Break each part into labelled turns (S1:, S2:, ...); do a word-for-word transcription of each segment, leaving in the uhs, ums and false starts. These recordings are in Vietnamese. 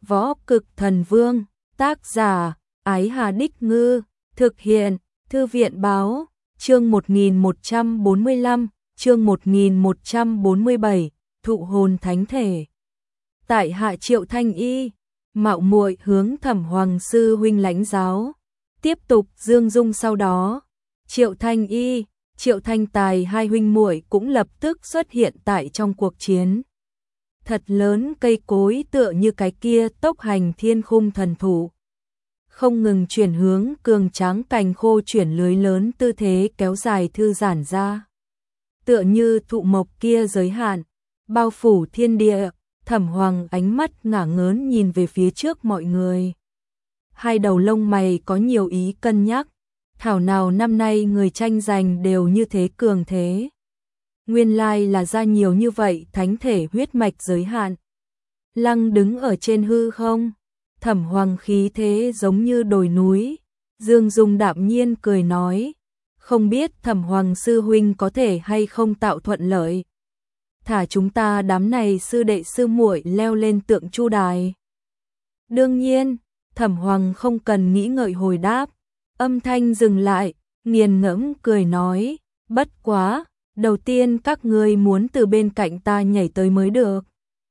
S1: Võ Cực Thần Vương, tác giả, Ái Hà Đích Ngư, thực hiện, Thư viện Báo, chương một nghìn một trăm bốn mươi lăm, chương một nghìn một trăm bốn mươi bảy, Thụ hồn thánh thể. Tại hạ Triệu Thanh Y, mạo muội hướng Thẩm Hoàng sư huynh lãnh giáo. Tiếp tục Dương Dung sau đó, Triệu Thanh Y, Triệu Thanh Tài hai huynh muội cũng lập tức xuất hiện tại trong cuộc chiến. Thật lớn cây cối tựa như cái kia tốc hành thiên khung thần thụ, không ngừng chuyển hướng, cường tráng cành khô chuyển lưới lớn, tư thế kéo dài thư giãn ra. Tựa như thụ mộc kia giới hạn, bao phủ thiên địa. Thẩm Hoàng ánh mắt ngả ngớn nhìn về phía trước mọi người. Hai đầu lông mày có nhiều ý cân nhắc. Thảo nào năm nay người tranh giành đều như thế cường thế. Nguyên lai là ra nhiều như vậy thánh thể huyết mạch giới hạn. Lăng đứng ở trên hư không. Thẩm Hoàng khí thế giống như đồi núi. Dương Dung đạm nhiên cười nói. Không biết Thẩm Hoàng sư huynh có thể hay không tạo thuận lợi. Thả chúng ta đám này sư đệ sư muội leo lên tượng Chu đài. Đương nhiên, Thẩm Hoàng không cần nghĩ ngợi hồi đáp. Âm thanh dừng lại, nghiền ngẫm cười nói. Bất quá, đầu tiên các ngươi muốn từ bên cạnh ta nhảy tới mới được.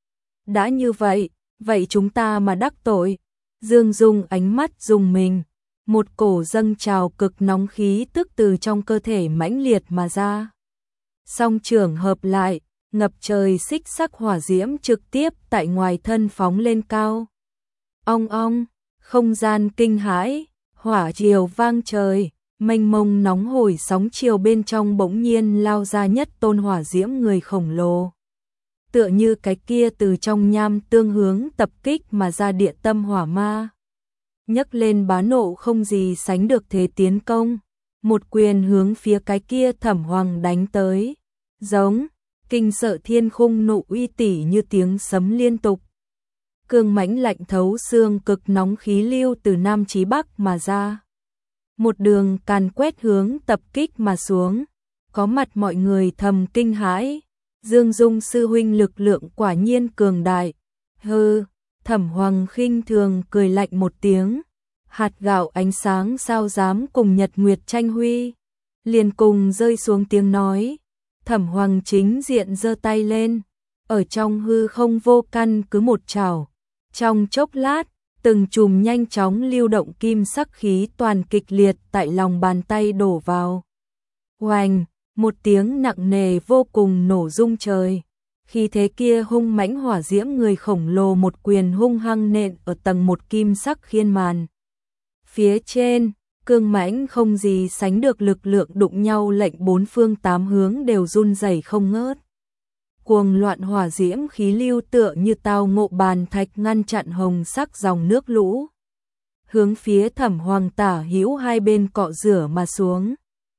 S1: Đã như vậy, vậy chúng ta mà đắc tội. Dương Dung ánh mắt rùng mình. Một cổ dâng trào cực nóng khí tức từ trong cơ thể mãnh liệt mà ra. Song trưởng hợp lại, ngập trời xích sắc hỏa diễm trực tiếp tại ngoài thân phóng lên cao. Ong ong, không gian kinh hãi, hỏa triều vang trời, mênh mông nóng hổi sóng chiều bên trong bỗng nhiên lao ra nhất tôn hỏa diễm người khổng lồ. Tựa như cái kia từ trong nham tương hướng tập kích mà ra địa tâm hỏa ma. Nhấc lên bá nộ không gì sánh được thế tiến công, một quyền hướng phía cái kia Thẩm Hoàng đánh tới. Giống, kinh sợ thiên khung nộ uy tỉ như tiếng sấm liên tục. Cương mãnh lạnh thấu xương cực nóng khí lưu từ Nam chí Bắc mà ra. Một đường càn quét hướng tập kích mà xuống. Có mặt mọi người thầm kinh hãi. Dương Dung sư huynh lực lượng quả nhiên cường đại. Hừ, Thẩm Hoàng khinh thường cười lạnh một tiếng. Hạt gạo ánh sáng sao dám cùng Nhật Nguyệt tranh huy. Liền cùng rơi xuống tiếng nói. Thẩm Hoàng chính diện giơ tay lên, ở trong hư không vô căn cứ một chảo. Trong chốc lát, từng chùm nhanh chóng lưu động kim sắc khí toàn kịch liệt tại lòng bàn tay đổ vào. Oành, một tiếng nặng nề vô cùng nổ rung trời. Khi thế kia hung mãnh hỏa diễm người khổng lồ một quyền hung hăng nện ở tầng một kim sắc khiên màn. Phía trên, cương mãnh không gì sánh được lực lượng đụng nhau lệnh bốn phương tám hướng đều run rẩy không ngớt. Cuồng loạn hỏa diễm khí lưu tựa như tao ngộ bàn thạch ngăn chặn hồng sắc dòng nước lũ. Hướng phía Thẩm Hoàng tả hữu hai bên cọ rửa mà xuống.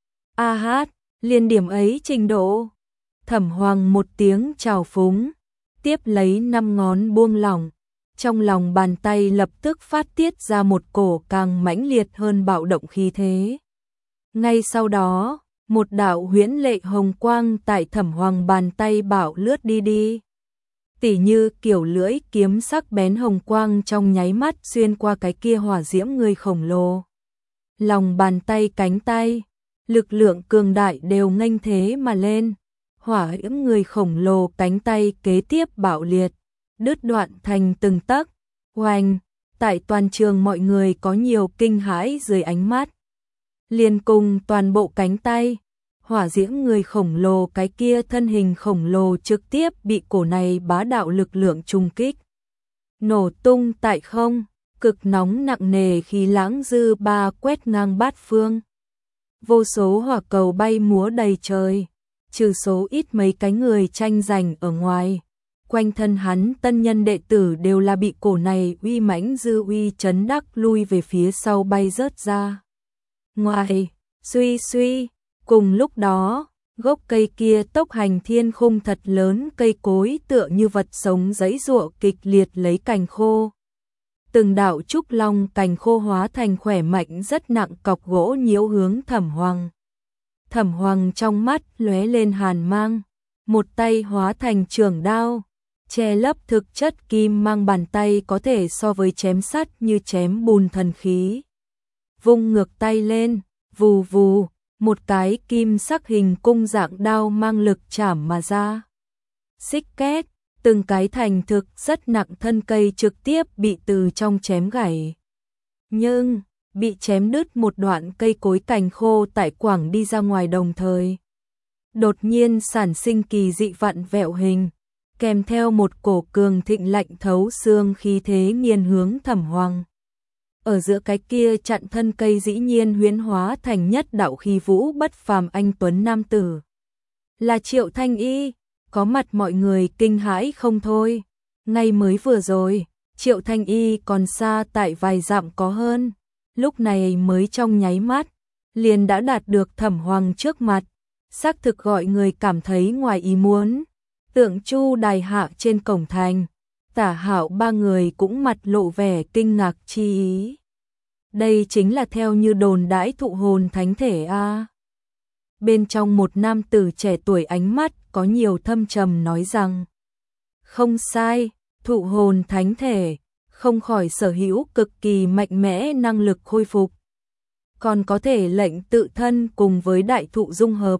S1: A hát, liên điểm ấy trình độ. Thẩm Hoàng một tiếng chào phúng, tiếp lấy năm ngón buông lỏng. Trong lòng bàn tay lập tức phát tiết ra một cổ càng mãnh liệt hơn bạo động khí thế. Ngay sau đó, một đạo huyễn lệ hồng quang tại Thẩm Hoàng bàn tay bạo lướt đi đi. Tỉ như kiểu lưỡi kiếm sắc bén hồng quang trong nháy mắt xuyên qua cái kia hỏa diễm người khổng lồ. Lòng bàn tay cánh tay, lực lượng cường đại đều nghênh thế mà lên. Hỏa diễm người khổng lồ cánh tay kế tiếp bạo liệt, đứt đoạn thành từng tấc. Oanh, tại toàn trường mọi người có nhiều kinh hãi dưới ánh mắt. Liền cùng toàn bộ cánh tay, hỏa diễm người khổng lồ cái kia thân hình khổng lồ trực tiếp bị cổ này bá đạo lực lượng trùng kích. Nổ tung tại không, cực nóng nặng nề khí lãng dư ba quét ngang bát phương. Vô số hỏa cầu bay múa đầy trời, trừ số ít mấy cái người tranh giành ở ngoài. Quanh thân hắn tân nhân đệ tử đều là bị cổ này uy mãnh dư uy chấn đắc lui về phía sau bay rớt ra. Ngoài, suy suy, cùng lúc đó, gốc cây kia tốc hành thiên khung thật lớn cây cối tựa như vật sống giãy giụa kịch liệt lấy cành khô. Từng đạo trúc long cành khô hóa thành khỏe mạnh rất nặng cọc gỗ nhiễu hướng Thẩm Hoàng. Thẩm Hoàng trong mắt lóe lên hàn mang, một tay hóa thành trường đao. che lấp thực chất kim mang bàn tay có thể so với chém sắt như chém bùn thần khí. Vung ngược tay lên, vù vù, một cái kim sắc hình cung dạng đao mang lực chảm mà ra. Xích két, từng cái thành thực rất nặng thân cây trực tiếp bị từ trong chém gãy. Nhưng, bị chém đứt một đoạn cây cối cành khô tại quảng đi ra ngoài đồng thời. Đột nhiên sản sinh kỳ dị vặn vẹo hình, kèm theo một cổ cường thịnh lạnh thấu xương khí thế nghiền hướng Thẩm Hoằng. Ở giữa cái kia chặn thân cây dĩ nhiên huyễn hóa thành nhất đạo khí vũ bất phàm anh tuấn nam tử. Là Triệu Thanh Y, có mặt mọi người kinh hãi không thôi. Ngay mới vừa rồi, Triệu Thanh Y còn xa tại vài dặm có hơn, lúc này mới trong nháy mắt, liền đã đạt được Thẩm Hoằng trước mặt, xác thực gọi người cảm thấy ngoài ý muốn. Tượng Chu đài hạ trên cổng thành, Tả Hạo ba người cũng mặt lộ vẻ kinh ngạc chi ý. Đây chính là theo như đồn đãi thụ hồn thánh thể a. Bên trong một nam tử trẻ tuổi ánh mắt có nhiều thâm trầm nói rằng, không sai, thụ hồn thánh thể, không khỏi sở hữu cực kỳ mạnh mẽ năng lực khôi phục, còn có thể lệnh tự thân cùng với đại thụ dung hợp.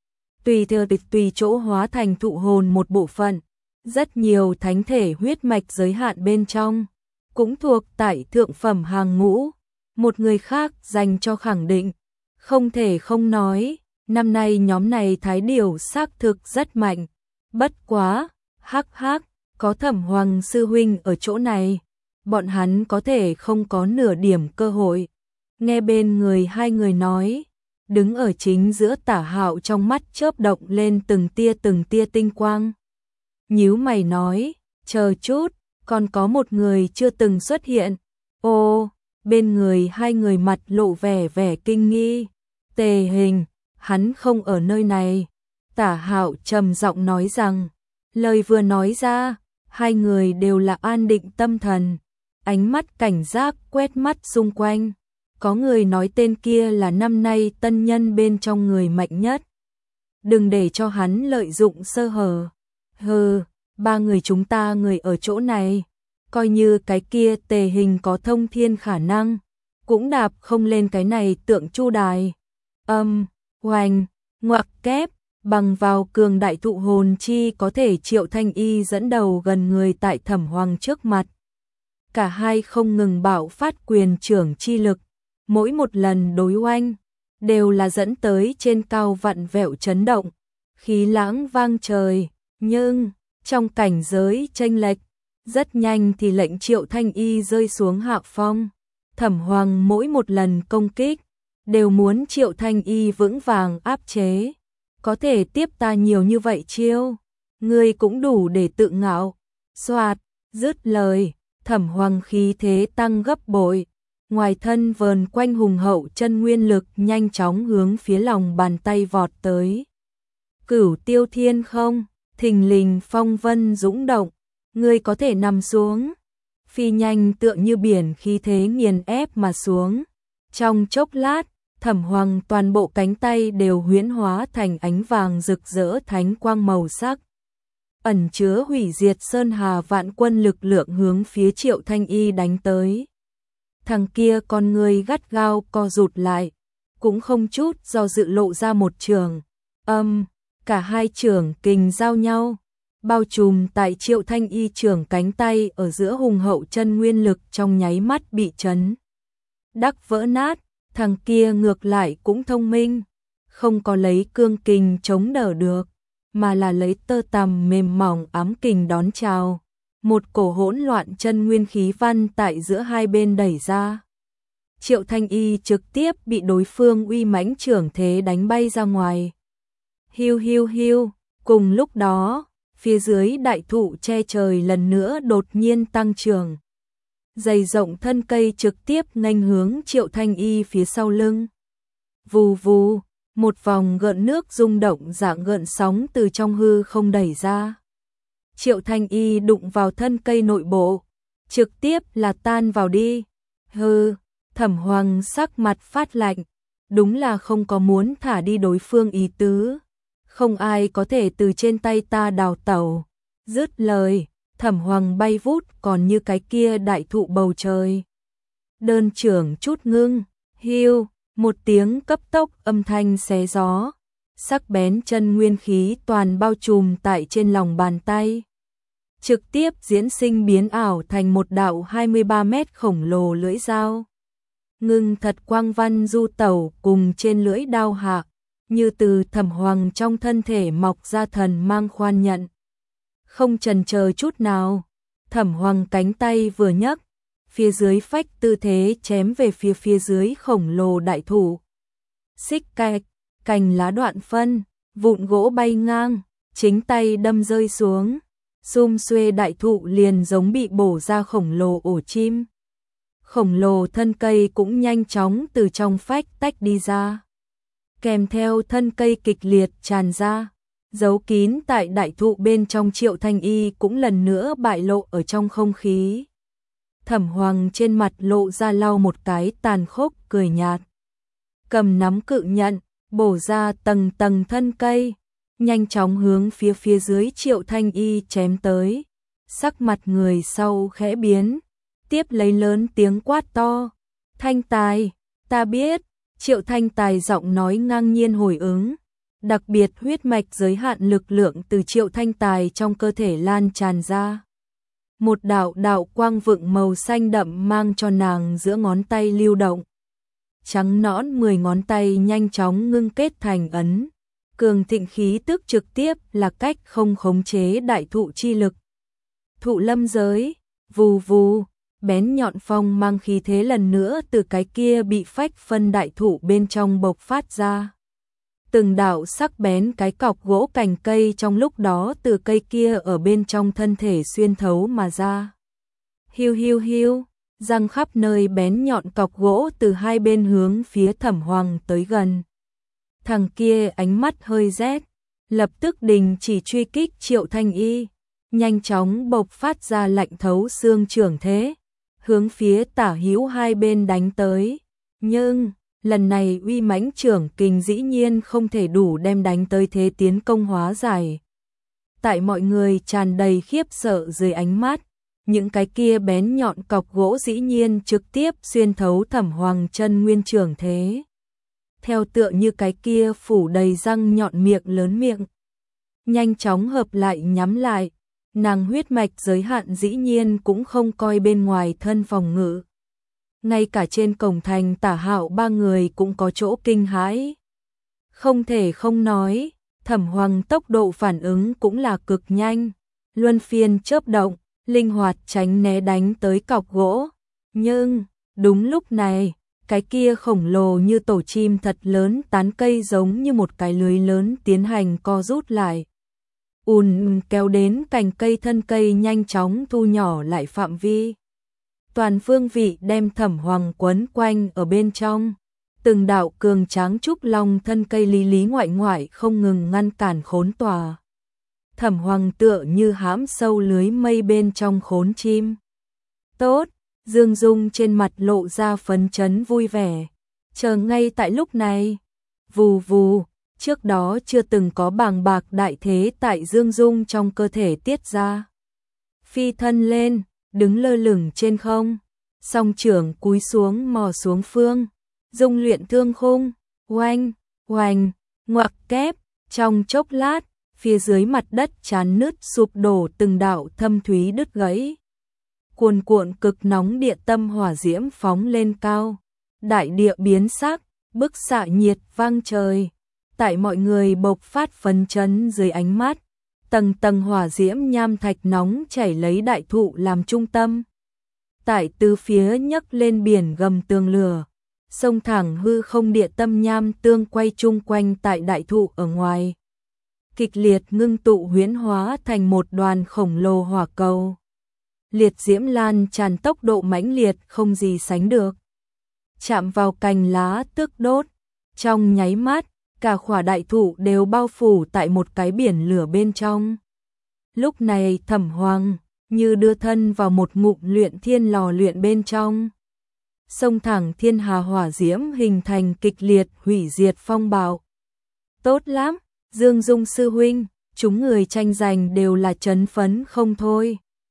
S1: Tùy theo tịch tùy chỗ hóa thành thụ hồn một bộ phận, rất nhiều thánh thể huyết mạch giới hạn bên trong, cũng thuộc tại thượng phẩm hàng ngũ. Một người khác dành cho khẳng định, không thể không nói, năm nay nhóm này thái điểu xác thực rất mạnh, bất quá, hắc hắc, có Thẩm Hoằng sư huynh ở chỗ này, bọn hắn có thể không có nửa điểm cơ hội. Nghe bên người hai người nói, đứng ở chính giữa Tả Hạo trong mắt chớp động lên từng tia từng tia tinh quang. Nhíu mày nói, chờ chút, còn có một người chưa từng xuất hiện. Ô, bên người hai người mặt lộ vẻ vẻ kinh nghi. Tề Hình, hắn không ở nơi này. Tả Hạo trầm giọng nói rằng, lời vừa nói ra, hai người đều là an định tâm thần, ánh mắt cảnh giác quét mắt xung quanh. Có người nói tên kia là năm nay tân nhân bên trong người mạnh nhất. Đừng để cho hắn lợi dụng sơ hở. Hừ, ba người chúng ta người ở chỗ này, coi như cái kia Tề Hình có thông thiên khả năng, cũng đạp không lên cái này tượng Chu đài. Âm, oanh, ngoặc kép, bằng vào cường đại thụ hồn chi có thể Triệu Thanh Y dẫn đầu gần người tại Thẩm Hoằng trước mặt. Cả hai không ngừng bạo phát quyền trưởng chi lực, mỗi một lần đối oanh, đều là dẫn tới trên cao vặn vẹo chấn động, khí lãng vang trời, nhưng, trong cảnh giới chênh lệch, rất nhanh thì lệnh Triệu Thanh Y rơi xuống hạ phong. Thẩm Hoằng mỗi một lần công kích, đều muốn Triệu Thanh Y vững vàng áp chế. Có thể tiếp ta nhiều như vậy chiêu, ngươi cũng đủ để tự ngạo. Soạt, dứt lời, Thẩm Hoằng khí thế tăng gấp bội, ngoài thân vờn quanh hùng hậu chân nguyên lực nhanh chóng hướng phía lòng bàn tay vọt tới. Cửu Tiêu Thiên không, thình lình phong vân dũng động, ngươi có thể nằm xuống. Phi nhanh tựa như biển khí thế nghiền ép mà xuống. Trong chốc lát, Thẩm Hoằng toàn bộ cánh tay đều huyễn hóa thành ánh vàng rực rỡ thánh quang màu sắc, ẩn chứa hủy diệt sơn hà vạn quân lực lượng hướng phía Triệu Thanh Y đánh tới. Thằng kia con người gắt gao co rụt lại, cũng không chút do dự lộ ra một trường. Âm, cả hai trường kình giao nhau, bao trùm tại Triệu Thanh Y trường cánh tay ở giữa hùng hậu chân nguyên lực trong nháy mắt bị chấn đắc vỡ nát. Thằng kia ngược lại cũng thông minh, không có lấy cương kình chống đỡ được, mà là lấy tơ tằm mềm mỏng ám kình đón chào. Một cổ hỗn loạn chân nguyên khí văn tại giữa hai bên đẩy ra. Triệu Thanh Y trực tiếp bị đối phương uy mãnh trưởng thế đánh bay ra ngoài. Hiu hiu hiu, cùng lúc đó, phía dưới đại thụ che trời lần nữa đột nhiên tăng trưởng. Dày rộng thân cây trực tiếp nghênh hướng Triệu Thanh Y phía sau lưng. Vù vù, một vòng gợn nước rung động dạng gợn sóng từ trong hư không đẩy ra. Triệu Thanh Y đụng vào thân cây nội bộ, trực tiếp là tan vào đi. Hừ, Thẩm Hoằng sắc mặt phát lạnh, đúng là không có muốn thả đi đối phương ý tứ. Không ai có thể từ trên tay ta đào tẩu. Dứt lời, Thẩm Hoàng bay vút còn như cái kia đại thụ bầu trời. Đơn trưởng chút ngưng, hiu, một tiếng cấp tốc âm thanh xé gió, sắc bén chân nguyên khí toàn bao trùm tại trên lòng bàn tay. Trực tiếp diễn sinh biến ảo thành một đạo hai mươi ba mét khổng lồ lưỡi dao. Ngưng thật quang văn du tẩu cùng trên lưỡi đao hạ, như từ Thẩm Hoàng trong thân thể mọc ra thần mang khoan nhận. Không chần chờ chút nào, Thẩm Hoàng cánh tay vừa nhấc, phía dưới phách tư thế chém về phía phía dưới khổng lồ đại thụ. Xích cạch, cành lá đoạn phân, vụn gỗ bay ngang, chính tay đâm rơi xuống. Xum xuê đại thụ liền giống bị bổ ra khổng lồ ổ chim. Khổng lồ thân cây cũng nhanh chóng từ trong phách tách đi ra. Kèm theo thân cây kịch liệt tràn ra, giấu kín tại đại thụ bên trong Triệu Thanh Y cũng lần nữa bại lộ ở trong không khí. Thẩm Hoàng trên mặt lộ ra lau một cái tàn khốc cười nhạt. Cầm nắm cự nhận, bổ ra tầng tầng thân cây, nhanh chóng hướng phía phía dưới Triệu Thanh Y chém tới. Sắc mặt người sau khẽ biến, tiếp lấy lớn tiếng quát to. Thanh Tài, ta biết. Triệu Thanh Tài giọng nói ngang nhiên hồi ứng. Đặc biệt huyết mạch giới hạn lực lượng từ Triệu Thanh Tài trong cơ thể lan tràn ra. Một đạo đạo quang vựng màu xanh đậm mang cho nàng giữa ngón tay lưu động. Trắng nõn mười ngón tay nhanh chóng ngưng kết thành ấn. Cường thịnh khí tức trực tiếp là cách không khống chế đại thụ chi lực. Thụ lâm giới, vù vù, bén nhọn phong mang khí thế lần nữa từ cái kia bị phách phân đại thụ bên trong bộc phát ra. Từng đạo sắc bén cái cọc gỗ cành cây trong lúc đó từ cây kia ở bên trong thân thể xuyên thấu mà ra. Hiu hiu hiu, răng khắp nơi bén nhọn cọc gỗ từ hai bên hướng phía Thẩm Hoàng tới gần. Thằng kia ánh mắt hơi rét, lập tức đình chỉ truy kích Triệu Thanh Y, nhanh chóng bộc phát ra lạnh thấu xương trưởng thế, hướng phía tả hữu hai bên đánh tới. Nhưng lần này uy mãnh trưởng kình dĩ nhiên không thể đủ đem đánh tới thế tiến công hóa giải. Tại mọi người tràn đầy khiếp sợ dưới ánh mắt, những cái kia bén nhọn cọc gỗ dĩ nhiên trực tiếp xuyên thấu Thẩm Hoàng chân nguyên trưởng thế. Theo tựa như cái kia phủ đầy răng nhọn miệng lớn miệng, nhanh chóng hợp lại nhắm lại, nàng huyết mạch giới hạn dĩ nhiên cũng không coi bên ngoài thân phòng ngự. Ngay cả trên cổng thành Tả Hạo ba người cũng có chỗ kinh hãi. Không thể không nói, Thẩm Hoàng tốc độ phản ứng cũng là cực nhanh, luân phiên chớp động, linh hoạt tránh né đánh tới cọc gỗ. Nhưng, đúng lúc này, cái kia khổng lồ như tổ chim thật lớn tán cây giống như một cái lưới lớn tiến hành co rút lại. Ùn kéo đến cành cây thân cây nhanh chóng thu nhỏ lại phạm vi. Toàn phương vị đem Thẩm Hoàng quấn quanh ở bên trong. Từng đạo cường tráng trúc long thân cây lý lý ngoại ngoại không ngừng ngăn cản khốn tòa. Thẩm Hoàng tựa như hãm sâu lưới mây bên trong khốn chim. Tốt, Dương Dung trên mặt lộ ra phấn chấn vui vẻ. Chờ ngay tại lúc này, vù vù, trước đó chưa từng có bàng bạc đại thế tại Dương Dung trong cơ thể tiết ra. Phi thân lên, đứng lơ lửng trên không, song trưởng cúi xuống mò xuống phương, dung luyện thương khung, oanh, oanh, ngoặc kép, trong chốc lát, phía dưới mặt đất chán nứt sụp đổ từng đạo thâm thúy đứt gãy. Cuồn cuộn cực nóng địa tâm hỏa diễm phóng lên cao, đại địa biến sắc, bức xạ nhiệt vang trời. Tại mọi người bộc phát phấn chấn dưới ánh mắt, tầng tầng hỏa diễm nham thạch nóng chảy lấy đại thụ làm trung tâm. Tại tứ phía nhấc lên biển gầm tường lửa, sông thẳng hư không địa tâm nham tương quay chung quanh tại đại thụ ở ngoài. Kịch liệt ngưng tụ huyễn hóa thành một đoàn khổng lồ hỏa cầu. Liệt diễm lan tràn tốc độ mãnh liệt không gì sánh được. Chạm vào cành lá tức đốt, trong nháy mắt, cả khỏa đại thụ đều bao phủ tại một cái biển lửa bên trong. Lúc này Thẩm Hoàng như đưa thân vào một ngụm luyện thiên lò luyện bên trong. Sông thẳng thiên hà hỏa diễm hình thành kịch liệt hủy diệt phong bạo. Tốt lắm, Dương Dung sư huynh, chúng người tranh giành đều là chấn phấn không thôi.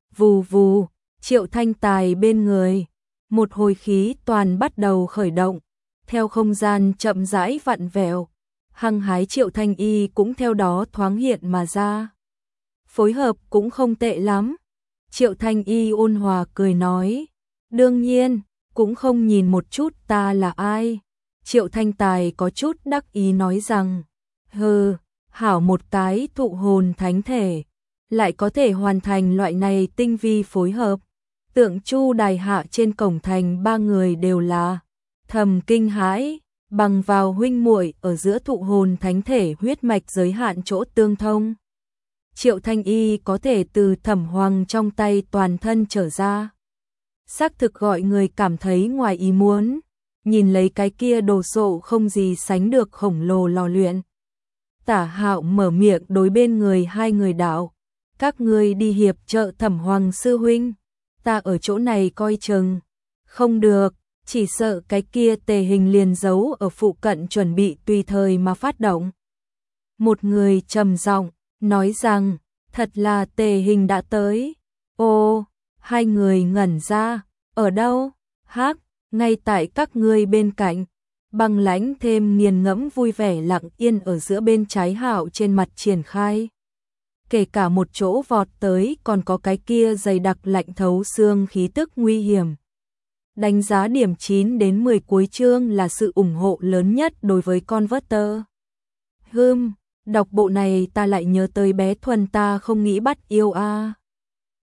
S1: Vù vù, Triệu Thanh Tài bên người, một hồi khí toàn bắt đầu khởi động, theo không gian chậm rãi vặn vẹo, hăng hái Triệu Thanh Y cũng theo đó thoáng hiện mà ra. Phối hợp cũng không tệ lắm. Triệu Thanh Y ôn hòa cười nói, đương nhiên, cũng không nhìn một chút ta là ai. Triệu Thanh Tài có chút đắc ý nói rằng, hừ, hảo một cái tụ hồn thánh thể, lại có thể hoàn thành loại này tinh vi phối hợp. Tượng Chu đài hạ trên cổng thành ba người đều là thầm kinh hãi, bằng vào huynh muội ở giữa tụ hồn thánh thể huyết mạch giới hạn chỗ tương thông. Triệu Thanh Y có thể từ Thẩm Hoàng trong tay toàn thân trở ra, xác thực gọi người cảm thấy ngoài ý muốn, nhìn lấy cái kia đồ sộ không gì sánh được khổng lồ lò luyện. Tả Hạo mở miệng đối bên người hai người đạo, các ngươi đi hiệp trợ Thẩm Hoàng sư huynh, ta ở chỗ này coi chừng. Không được, chỉ sợ cái kia tề hình liền giấu ở phụ cận chuẩn bị tùy thời mà phát động. Một người trầm giọng nói rằng, thật là tề hình đã tới. Ô, hai người ngẩn ra, ở đâu? Hắc, ngay tại các ngươi bên cạnh. Băng Lãnh thêm nghiền ngẫm vui vẻ lặng yên ở giữa bên trái Hạo trên mặt triển khai. Kể cả một chỗ vọt tới còn có cái kia dày đặc lạnh thấu xương khí tức nguy hiểm. Đánh giá điểm chín đến mười cuối chương là sự ủng hộ lớn nhất đối với Converter. Hừm, đọc bộ này ta lại nhớ tới bé Thuần ta không nghĩ bắt yêu a. À.